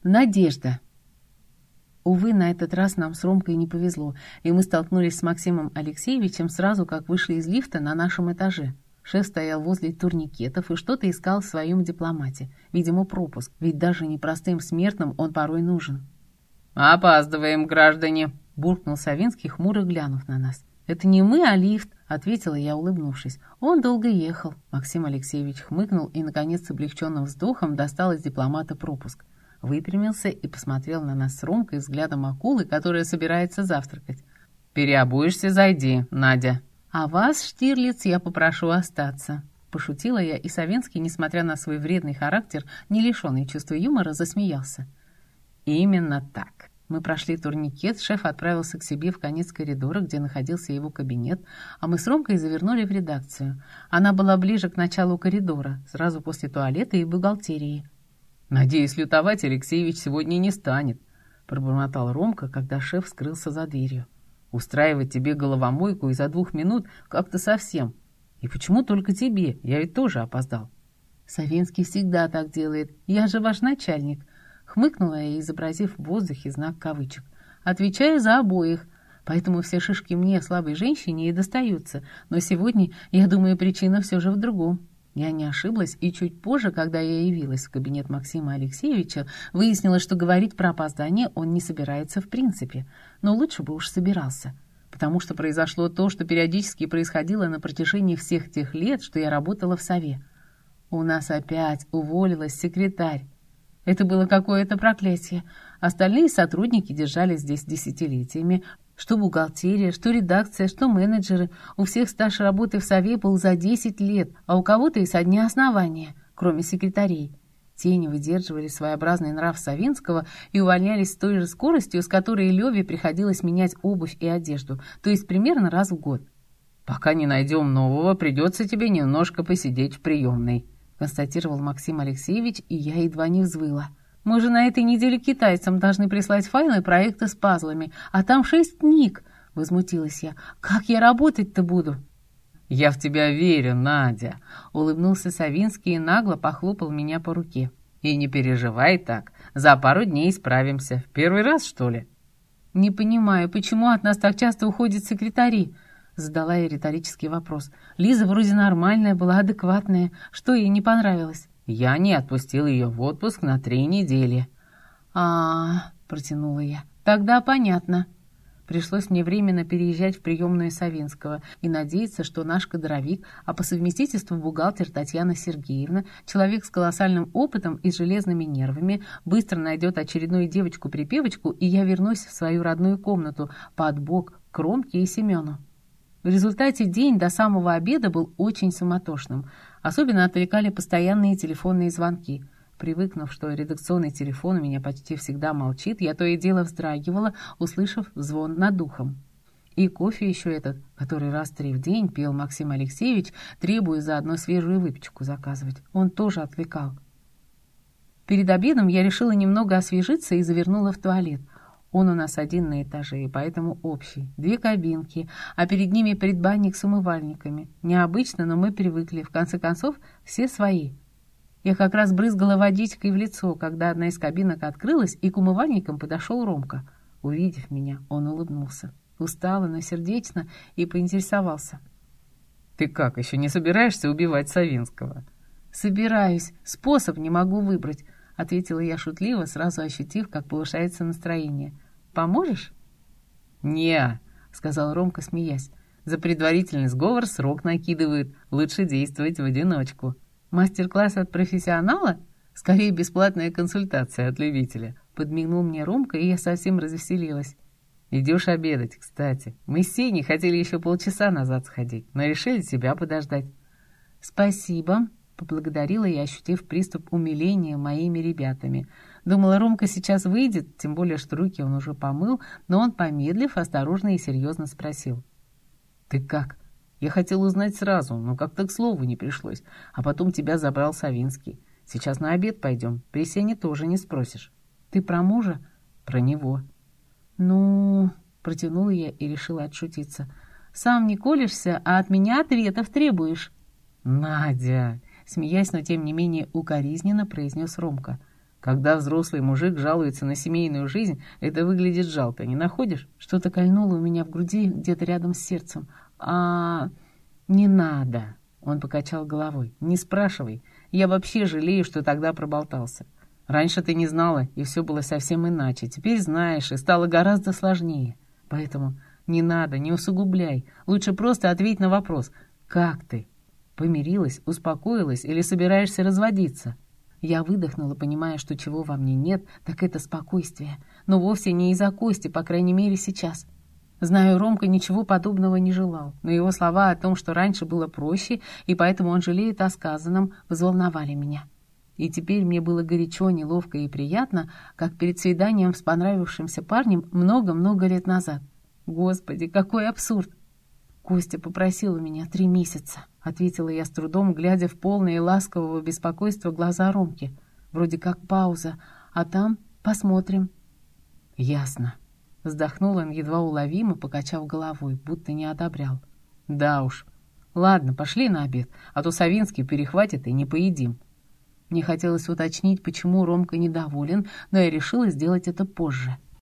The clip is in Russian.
Надежда. Увы, на этот раз нам с Ромкой не повезло, и мы столкнулись с Максимом Алексеевичем сразу, как вышли из лифта на нашем этаже. Шеф стоял возле турникетов и что-то искал в своем дипломате. Видимо, пропуск, ведь даже непростым смертным он порой нужен. «Опаздываем, граждане!» — буркнул Савинский, хмуро глянув на нас. «Это не мы, а лифт», — ответила я, улыбнувшись. «Он долго ехал». Максим Алексеевич хмыкнул и, наконец, с облегченным вздохом достал из дипломата пропуск. Выпрямился и посмотрел на нас с Ромкой взглядом акулы, которая собирается завтракать. «Переобуешься, зайди, Надя». «А вас, Штирлиц, я попрошу остаться», — пошутила я, и Савинский, несмотря на свой вредный характер, не лишенный чувства юмора, засмеялся. Именно так. Мы прошли турникет, шеф отправился к себе в конец коридора, где находился его кабинет, а мы с Ромкой завернули в редакцию. Она была ближе к началу коридора, сразу после туалета и бухгалтерии. «Надеюсь, лютовать Алексеевич сегодня не станет», — пробормотал Ромка, когда шеф скрылся за дверью. «Устраивать тебе головомойку из-за 2 минут как-то совсем. И почему только тебе? Я ведь тоже опоздал». «Савинский всегда так делает. Я же ваш начальник», — хмыкнула я, изобразив в воздухе знак кавычек. «Отвечаю за обоих, поэтому все шишки мне, слабой женщине, и достаются. Но сегодня, я думаю, причина все же в другом». Я не ошиблась, и чуть позже, когда я явилась в кабинет Максима Алексеевича, выяснилось, что говорить про опоздание он не собирается в принципе. Но лучше бы уж собирался, потому что произошло то, что периодически происходило на протяжении всех тех лет, что я работала в сове. У нас опять уволилась секретарь. Это было какое-то проклятие. Остальные сотрудники держались здесь десятилетиями. Что бухгалтерия, что редакция, что менеджеры. У всех стаж работы в сове был за 10 лет, а у кого-то и со дня основания, кроме секретарей. Те не выдерживали своеобразный нрав Савинского и увольнялись с той же скоростью, с которой Леве приходилось менять обувь и одежду, то есть примерно раз в год. «Пока не найдем нового, придется тебе немножко посидеть в приемной», констатировал Максим Алексеевич, и я едва не взвыла. «Мы же на этой неделе китайцам должны прислать файлы проекта с пазлами, а там 6 книг!» — возмутилась я. «Как я работать-то буду?» «Я в тебя верю, Надя!» — улыбнулся Савинский и нагло похлопал меня по руке. «И не переживай так, за пару дней справимся. В первый раз, что ли?» «Не понимаю, почему от нас так часто уходят секретари?» — задала я риторический вопрос. «Лиза вроде нормальная была, адекватная. Что ей не понравилось?» «Я не отпустил ее в отпуск на 3 недели». Протянула я. «Тогда понятно». Пришлось мне временно переезжать в приемную Савинского и надеяться, что наш кадровик, а по совместительству бухгалтер Татьяна Сергеевна, человек с колоссальным опытом и с железными нервами, быстро найдет очередную девочку-припевочку, и я вернусь в свою родную комнату под бок к Ромке и Семену. В результате день до самого обеда был очень суматошным. Особенно отвлекали постоянные телефонные звонки. Привыкнув, что редакционный телефон у меня почти всегда молчит, я то и дело вздрагивала, услышав звон над ухом. И кофе еще этот, который раз 3 в день пил Максим Алексеевич, требуя заодно свежую выпечку заказывать. Он тоже отвлекал. Перед обедом я решила немного освежиться и завернула в туалет. Он у нас один на этаже, и поэтому общий. 2 кабинки, а перед ними предбанник с умывальниками. Необычно, но мы привыкли. В конце концов, все свои. Я как раз брызгала водичкой в лицо, когда одна из кабинок открылась, и к умывальникам подошел Ромка. Увидев меня, он улыбнулся. Устало, но сердечно, и поинтересовался. «Ты как, еще не собираешься убивать Савинского?» «Собираюсь. Способ не могу выбрать», — ответила я шутливо, сразу ощутив, как повышается настроение. «Поможешь?» «Не», — сказал Ромка, смеясь. «За предварительный сговор срок накидывают. Лучше действовать в одиночку». «Мастер-класс от профессионала?» «Скорее бесплатная консультация от любителя», — подмигнул мне Ромка, и я совсем развеселилась. «Идешь обедать, кстати. Мы с Сеней хотели еще полчаса назад сходить, но решили тебя подождать». «Спасибо», — поблагодарила я, ощутив приступ умиления моими ребятами. Думала, Ромка сейчас выйдет, тем более, что руки он уже помыл, но он, помедлив, осторожно и серьезно спросил. «Ты как? Я хотел узнать сразу, но как-то к слову не пришлось, а потом тебя забрал Савинский. Сейчас на обед пойдем, при Сене тоже не спросишь». «Ты про мужа?» «Про него». «Ну...» — протянула я и решила отшутиться. «Сам не колешься, а от меня ответов требуешь». «Надя!» — смеясь, но тем не менее укоризненно произнес Ромка. Когда взрослый мужик жалуется на семейную жизнь, это выглядит жалко, не находишь? Что-то кольнуло у меня в груди, где-то рядом с сердцем. Не надо. Он покачал головой. Не спрашивай. Я вообще жалею, что тогда проболтался. Раньше ты не знала, и все было совсем иначе. Теперь знаешь, и стало гораздо сложнее. Поэтому не надо, не усугубляй. Лучше просто ответь на вопрос. Как ты? Помирилась, успокоилась или собираешься разводиться? Я выдохнула, понимая, что чего во мне нет, так это спокойствие. Но вовсе не из-за Кости, по крайней мере, сейчас. Знаю, Ромка ничего подобного не желал, но его слова о том, что раньше было проще, и поэтому он жалеет о сказанном, взволновали меня. И теперь мне было горячо, неловко и приятно, как перед свиданием с понравившимся парнем много-много лет назад. Господи, какой абсурд! «Костя попросила меня 3 месяца», — ответила я с трудом, глядя в полные ласкового беспокойства глаза Ромки. Вроде как пауза, а там посмотрим. «Ясно», — вздохнул он едва уловимо, покачав головой, будто не одобрял. «Да уж. Ладно, пошли на обед, а то Савинский перехватит и не поедим». Мне хотелось уточнить, почему Ромка недоволен, но я решила сделать это позже.